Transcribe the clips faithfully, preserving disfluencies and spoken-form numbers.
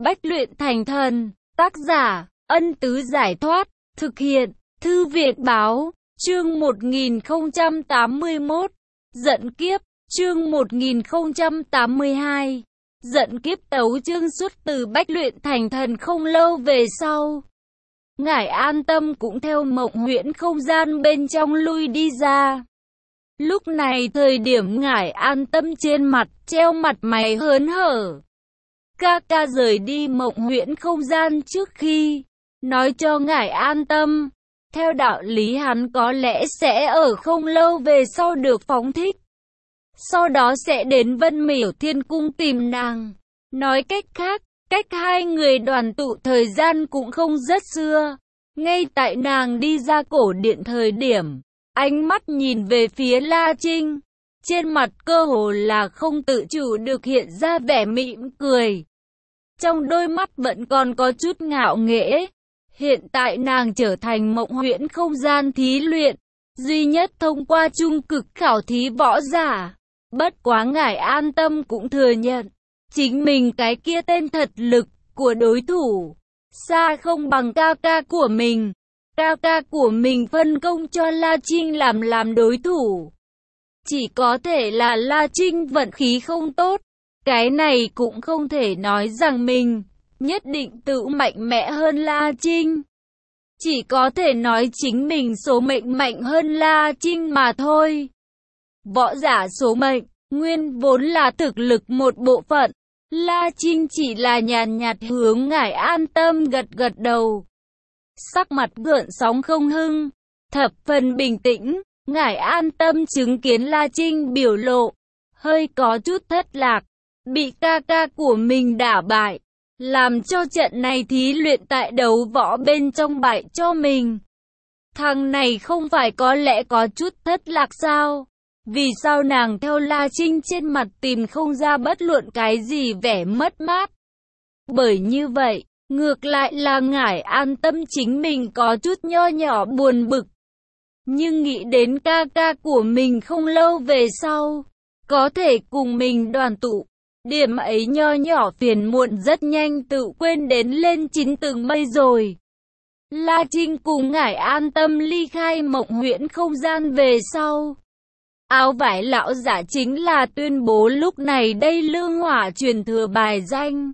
Bách luyện thành thần. Tác giả, Ân Tứ Giải Thoát. Thực hiện, Thư viện Báo. Chương một nghìn không trăm tám mươi mốt. Giận kiếp. Chương một nghìn không trăm tám mươi hai. Giận kiếp. Tấu chương xuất từ Bách luyện thành thần không lâu về sau. Ngải An Tâm cũng theo mộng huyễn không gian bên trong lui đi ra. Lúc này thời điểm Ngải An Tâm trên mặt treo mặt mày hớn hở. Ca ca rời đi mộng huyễn không gian trước khi nói cho Ngải An Tâm, theo đạo lý hắn có lẽ sẽ ở không lâu về sau được phóng thích. Sau đó sẽ đến Vân Miểu Thiên Cung tìm nàng. Nói cách khác, cách hai người đoàn tụ thời gian cũng không rất xưa. Ngay tại nàng đi ra cổ điện thời điểm, ánh mắt nhìn về phía La Trinh, trên mặt cơ hồ là không tự chủ được hiện ra vẻ mỉm cười. Trong đôi mắt vẫn còn có chút ngạo nghễ. Hiện tại nàng trở thành mộng huyễn không gian thí luyện, duy nhất thông qua trung cực khảo thí võ giả. Bất quá Ngải An Tâm cũng thừa nhận, chính mình cái kia tên thật lực của đối thủ xa không bằng ca ca của mình. Ca ca của mình phân công cho La Trinh làm làm đối thủ. Chỉ có thể là La Trinh vận khí không tốt. Cái này cũng không thể nói rằng mình nhất định tự mạnh mẽ hơn La Trinh. Chỉ có thể nói chính mình số mệnh mạnh hơn La Trinh mà thôi. Võ giả số mệnh, nguyên vốn là thực lực một bộ phận. La Trinh chỉ là nhàn nhạt hướng Ngải An Tâm gật gật đầu. Sắc mặt gợn sóng không hưng, thập phần bình tĩnh. Ngải An Tâm chứng kiến La Trinh biểu lộ hơi có chút thất lạc, bị ca ca của mình đả bại, làm cho trận này thí luyện tại đấu võ bên trong bại cho mình. Thằng này không phải có lẽ có chút thất lạc sao? Vì sao nàng theo La Trinh trên mặt tìm không ra bất luận cái gì vẻ mất mát? Bởi như vậy, ngược lại là Ngải An Tâm chính mình có chút nho nhỏ buồn bực. Nhưng nghĩ đến ca ca của mình không lâu về sau, có thể cùng mình đoàn tụ. Điểm ấy nho nhỏ phiền muộn rất nhanh tự quên đến lên chín tầng mây rồi. La Trinh cùng Ngải An Tâm ly khai mộng huyễn không gian về sau. Áo vải lão giả chính là tuyên bố lúc này đây lương hỏa truyền thừa bài danh.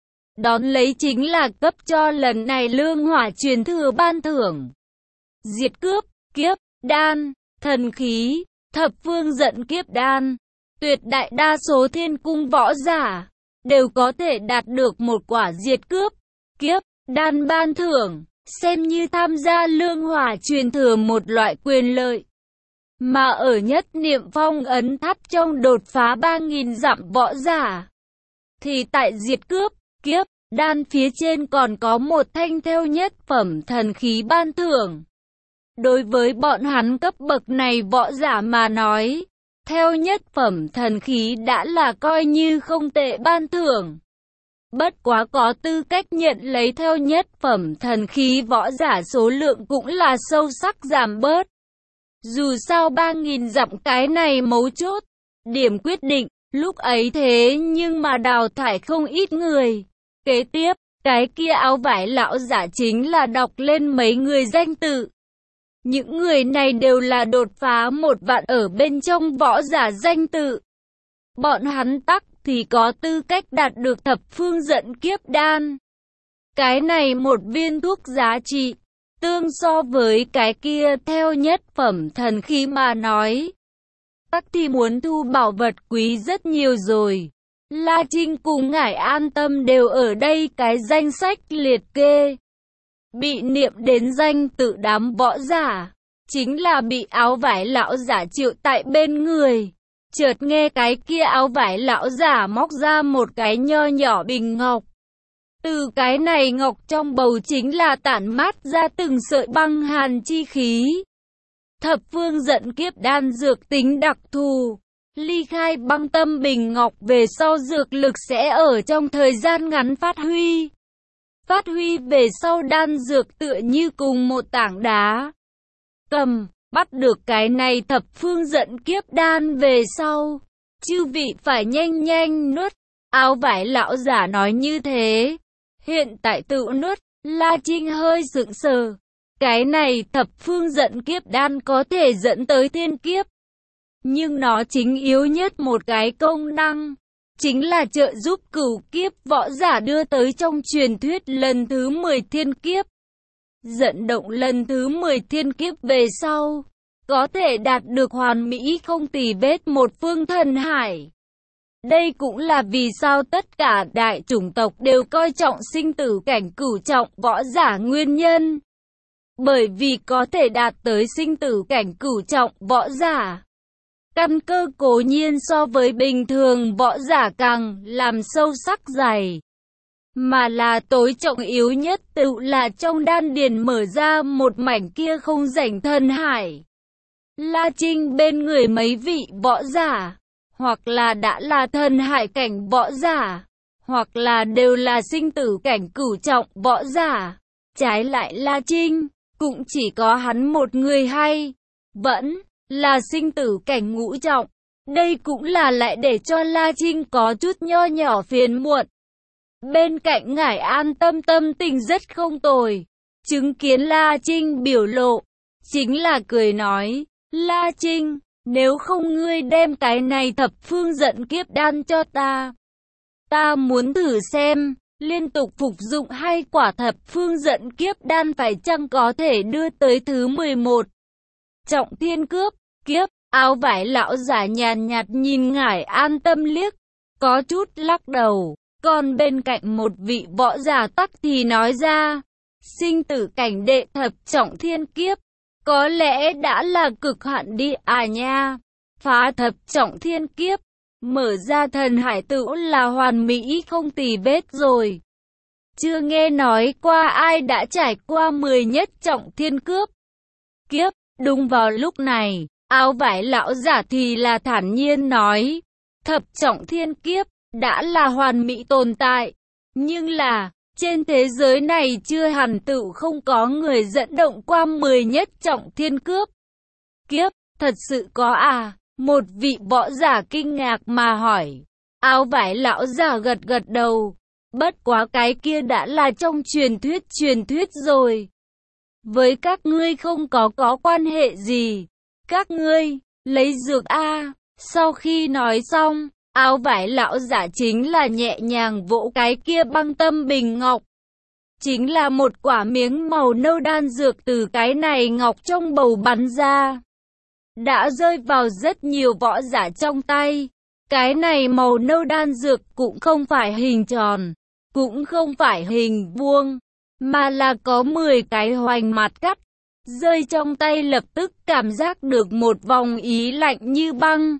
Đón lấy chính là cấp cho lần này lương hỏa truyền thừa ban thưởng. Diệt cướp, kiếp, đan, thần khí, thập phương giận kiếp đan. Tuyệt đại đa số thiên cung võ giả đều có thể đạt được một quả diệt cướp, kiếp, đan ban thưởng, xem như tham gia lương hỏa truyền thừa một loại quyền lợi. Mà ở nhất niệm phong ấn tháp trong đột phá ba nghìn dặm võ giả, thì tại diệt cướp, kiếp, đan phía trên còn có một thanh theo nhất phẩm thần khí ban thưởng. Đối với bọn hắn cấp bậc này võ giả mà nói, theo nhất phẩm thần khí đã là coi như không tệ ban thưởng. Bất quá có tư cách nhận lấy theo nhất phẩm thần khí võ giả số lượng cũng là sâu sắc giảm bớt. Dù sao ba nghìn dặm cái này mấu chốt, điểm quyết định, lúc ấy thế nhưng mà đào thải không ít người. Kế tiếp, cái kia áo vải lão giả chính là đọc lên mấy người danh tự. Những người này đều là đột phá một vạn ở bên trong võ giả danh tự. Bọn hắn tắc thì có tư cách đạt được thập phương giận kiếp đan. Cái này một viên thuốc giá trị, tương so với cái kia theo nhất phẩm thần khí mà nói. Tắc thì muốn thu bảo vật quý rất nhiều rồi. La Trinh cùng Ngải An Tâm đều ở đây cái danh sách liệt kê. Bị niệm đến danh tự đám võ giả, chính là bị áo vải lão giả triệu tại bên người. Chợt nghe cái kia áo vải lão giả móc ra một cái nho nhỏ bình ngọc. Từ cái này ngọc trong bầu chính là tản mát ra từng sợi băng hàn chi khí. Thập phương giận kiếp đan dược tính đặc thù. Ly khai băng tâm bình ngọc về sau dược lực sẽ ở trong thời gian ngắn phát huy. Phát huy về sau đan dược tựa như cùng một tảng đá. Cầm, bắt được cái này thập phương giận kiếp đan về sau. Chư vị phải nhanh nhanh nuốt. Áo vải lão giả nói như thế. Hiện tại tự nuốt, La Trinh hơi sững sờ. Cái này thập phương giận kiếp đan có thể dẫn tới thiên kiếp. Nhưng nó chính yếu nhất một cái công năng. Chính là trợ giúp cửu kiếp võ giả đưa tới trong truyền thuyết lần thứ mười thiên kiếp. Dẫn động lần thứ mười thiên kiếp về sau. Có thể đạt được hoàn mỹ không tì vết một phương thần hải. Đây cũng là vì sao tất cả đại chủng tộc đều coi trọng sinh tử cảnh cửu trọng võ giả nguyên nhân. Bởi vì có thể đạt tới sinh tử cảnh cửu trọng võ giả. Căn cơ cố nhiên so với bình thường võ giả càng làm sâu sắc dày. Mà là tối trọng yếu nhất tự là trong đan điền mở ra một mảnh kia không rảnh thần hải. La Trinh bên người mấy vị võ giả, hoặc là đã là thần hải cảnh võ giả, hoặc là đều là sinh tử cảnh cửu trọng võ giả. Trái lại La Trinh, cũng chỉ có hắn một người hay, vẫn là sinh tử cảnh ngũ trọng. Đây cũng là lại để cho La Trinh có chút nho nhỏ phiền muộn. Bên cạnh Ngải An Tâm tâm tình rất không tồi, chứng kiến La Trinh biểu lộ, chính là cười nói, La Trinh, nếu không ngươi đem cái này thập phương giận kiếp đan cho ta. Ta muốn thử xem, liên tục phục dụng hai quả thập phương giận kiếp đan phải chăng có thể đưa tới thứ mười một. Trọng thiên cướp, kiếp, áo vải lão giả nhàn nhạt nhìn Ngải An Tâm liếc, có chút lắc đầu, còn bên cạnh một vị võ giả tắc thì nói ra, sinh tử cảnh đệ thập trọng thiên kiếp. Có lẽ đã là cực hạn đi à nha. Phá thập trọng thiên kiếp, mở ra thần hải tự là hoàn mỹ không tì vết rồi. Chưa nghe nói qua ai đã trải qua mười nhất trọng thiên cướp. Kiếp, đúng vào lúc này, áo vải lão giả thì là thản nhiên nói. Thập trọng thiên kiếp, đã là hoàn mỹ tồn tại. Nhưng là, trên thế giới này chưa hẳn tự không có người dẫn động qua mười nhất trọng thiên cướp. Kiếp, thật sự có à? Một vị võ giả kinh ngạc mà hỏi. Áo vải lão giả gật gật đầu. Bất quá cái kia đã là trong truyền thuyết truyền thuyết rồi. Với các ngươi không có có quan hệ gì. Các ngươi, lấy dược A. Sau khi nói xong, áo vải lão giả chính là nhẹ nhàng vỗ cái kia băng tâm bình ngọc. Chính là một quả miếng màu nâu đan dược từ cái này ngọc trong bầu bắn ra. Đã rơi vào rất nhiều võ giả trong tay. Cái này màu nâu đan dược cũng không phải hình tròn, cũng không phải hình vuông, mà là có mười cái hoành mặt cắt. Rơi trong tay lập tức cảm giác được một vòng ý lạnh như băng.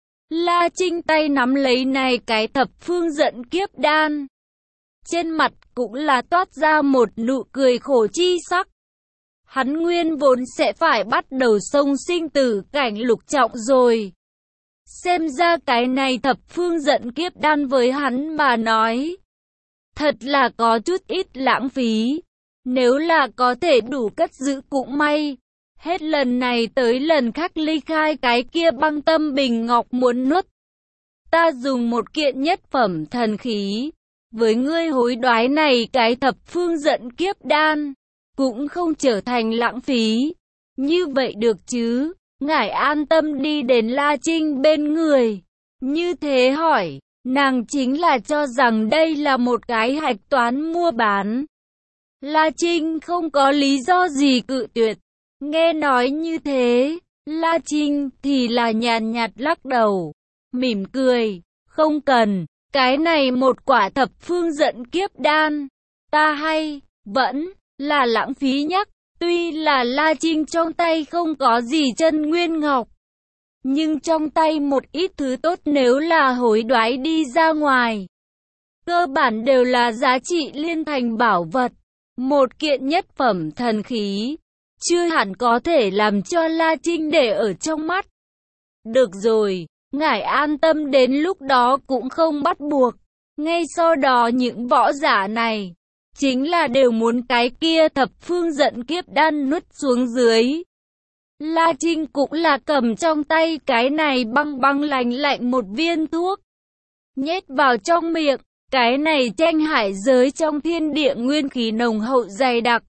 La Trinh tay nắm lấy này cái thập phương giận kiếp đan. Trên mặt cũng là toát ra một nụ cười khổ chi sắc. Hắn nguyên vốn sẽ phải bắt đầu sông sinh tử cảnh lục trọng rồi. Xem ra cái này thập phương giận kiếp đan với hắn mà nói. Thật là có chút ít lãng phí. Nếu là có thể đủ cất giữ cũng may. Hết lần này tới lần khác ly khai cái kia băng tâm bình ngọc muốn nuốt. Ta dùng một kiện nhất phẩm thần khí. Với ngươi hối đoái này cái thập phương giận kiếp đan. Cũng không trở thành lãng phí. Như vậy được chứ? Ngải An Tâm đi đến La Trinh bên người. Như thế hỏi. Nàng chính là cho rằng đây là một cái hạch toán mua bán. La Trinh không có lý do gì cự tuyệt. Nghe nói như thế, La Trinh thì là nhàn nhạt lắc đầu, mỉm cười, không cần, cái này một quả thập phương giận kiếp đan, ta hay, vẫn là lãng phí nhắc, tuy là La Trinh trong tay không có gì chân nguyên ngọc, nhưng trong tay một ít thứ tốt nếu là hối đoái đi ra ngoài, cơ bản đều là giá trị liên thành bảo vật, một kiện nhất phẩm thần khí. Chưa hẳn có thể làm cho La Trinh để ở trong mắt. Được rồi, Ngải An Tâm đến lúc đó cũng không bắt buộc. Ngay sau đó những võ giả này, chính là đều muốn cái kia thập phương giận kiếp đan nuốt xuống dưới. La Trinh cũng là cầm trong tay cái này băng băng lạnh lạnh một viên thuốc. Nhét vào trong miệng, Cái này tranh hải giới trong thiên địa nguyên khí nồng hậu dày đặc.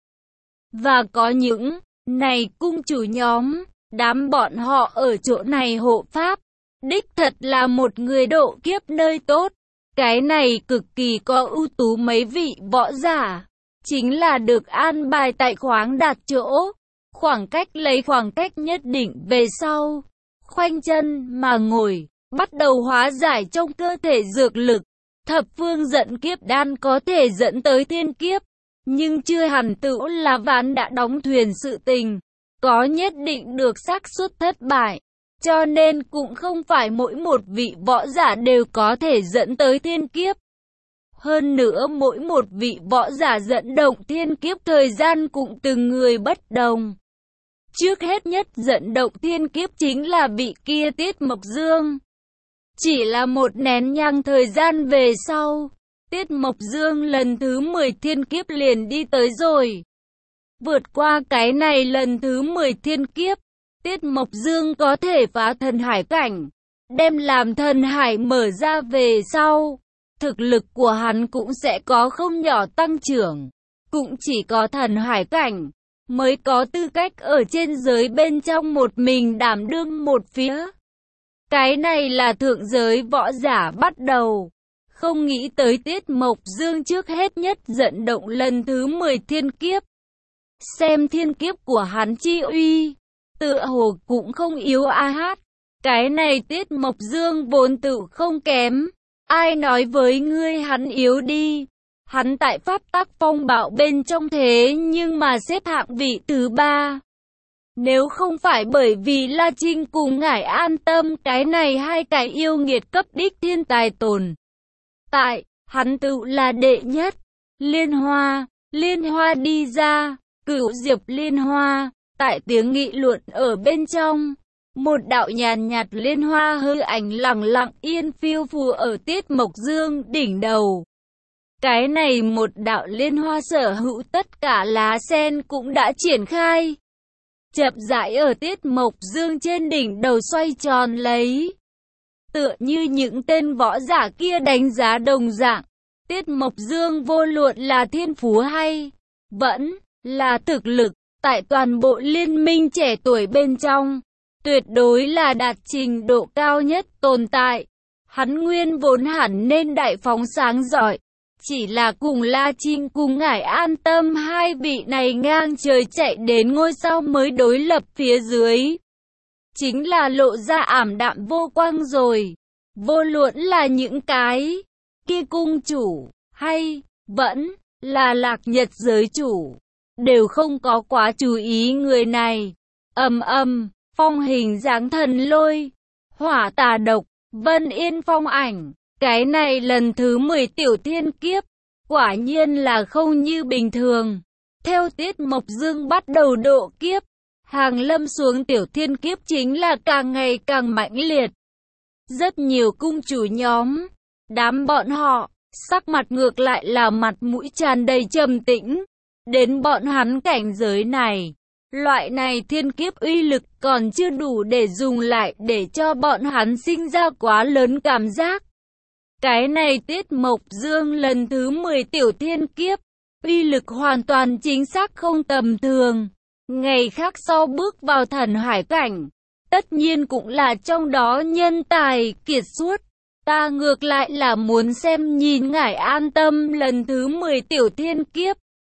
Và có những này cung chủ nhóm, đám bọn họ ở chỗ này hộ pháp. Đích thật là một người độ kiếp nơi tốt. Cái này cực kỳ có ưu tú mấy vị võ giả. Chính là được an bài tại khoáng đạt chỗ. Khoảng cách lấy khoảng cách nhất định về sau. Khoanh chân mà ngồi, bắt đầu hóa giải trong cơ thể dược lực. Thập phương dẫn kiếp đan có thể dẫn tới thiên kiếp. Nhưng chưa hẳn tựu là ván đã đóng thuyền sự tình. Có nhất định được xác suất thất bại. Cho nên cũng không phải mỗi một vị võ giả đều có thể dẫn tới thiên kiếp. Hơn nữa mỗi một vị võ giả dẫn động thiên kiếp thời gian cũng từng người bất đồng. Trước hết nhất dẫn động thiên kiếp chính là vị kia Tiết Mộc Dương. Chỉ là một nén nhang thời gian về sau, Tiết Mộc Dương lần thứ mười thiên kiếp liền đi tới rồi. Vượt qua cái này lần thứ mười thiên kiếp, Tiết Mộc Dương có thể phá thần hải cảnh, đem làm thần hải mở ra về sau. Thực lực của hắn cũng sẽ có không nhỏ tăng trưởng. Cũng chỉ có thần hải cảnh mới có tư cách ở trên giới bên trong một mình đảm đương một phía. Cái này là thượng giới võ giả bắt đầu. Không nghĩ tới Tiết Mộc Dương trước hết nhất dẫn động lần thứ mười thiên kiếp. Xem thiên kiếp của hắn chi uy, tựa hồ cũng không yếu a hát. Cái này Tiết Mộc Dương vốn tự không kém. Ai nói với ngươi hắn yếu đi. Hắn tại pháp tắc phong bạo bên trong thế nhưng mà xếp hạng vị thứ ba. Nếu không phải bởi vì La Trinh cùng Ngải An Tâm cái này hai cái yêu nghiệt cấp đích thiên tài tồn tại, hắn tự là đệ nhất. Liên Hoa, Liên Hoa đi ra, Cửu Diệp Liên Hoa, tại tiếng nghị luận ở bên trong. Một đạo nhàn nhạt liên hoa hư ảnh lặng lặng yên phiêu phù ở Tiết Mộc Dương đỉnh đầu. Cái này một đạo liên hoa sở hữu tất cả lá sen cũng đã triển khai. Chậm rãi ở Tiết Mộc Dương trên đỉnh đầu xoay tròn lấy. Tựa như những tên võ giả kia đánh giá đồng dạng. Tiết Mộc Dương vô luận là thiên phú hay vẫn là thực lực, tại toàn bộ liên minh trẻ tuổi bên trong, tuyệt đối là đạt trình độ cao nhất tồn tại. Hắn nguyên vốn hẳn nên đại phóng sáng giỏi. Chỉ là cùng La Trinh cùng Ngải An Tâm hai vị này ngang trời chạy đến ngôi sao mới đối lập phía dưới. Chính là lộ ra ảm đạm vô quang rồi. Vô luận là những cái kia cung chủ hay vẫn là Lạc Nhật giới chủ, đều không có quá chú ý người này. Ầm ầm, phong hình dáng thần lôi, hỏa tà độc, vân yên phong ảnh. Cái này lần thứ mười tiểu thiên kiếp, quả nhiên là không như bình thường. Theo Tiết Mộc Dương bắt đầu độ kiếp, hàng lâm xuống tiểu thiên kiếp chính là càng ngày càng mãnh liệt. Rất nhiều cung chủ nhóm, đám bọn họ, sắc mặt ngược lại là mặt mũi tràn đầy trầm tĩnh. Đến bọn hắn cảnh giới này, loại này thiên kiếp uy lực còn chưa đủ để dùng lại để cho bọn hắn sinh ra quá lớn cảm giác. Cái này Tiết Mộc Dương lần thứ mười tiểu thiên kiếp, uy lực hoàn toàn chính xác không tầm thường. Ngày khác sau bước vào thần hải cảnh, tất nhiên cũng là trong đó nhân tài kiệt xuất. Ta ngược lại là muốn xem nhìn Ngải An Tâm lần thứ mười tiểu thiên kiếp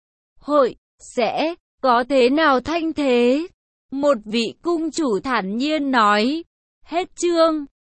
hội sẽ có thế nào thanh thế. Một vị cung chủ thản nhiên nói. Hết chương.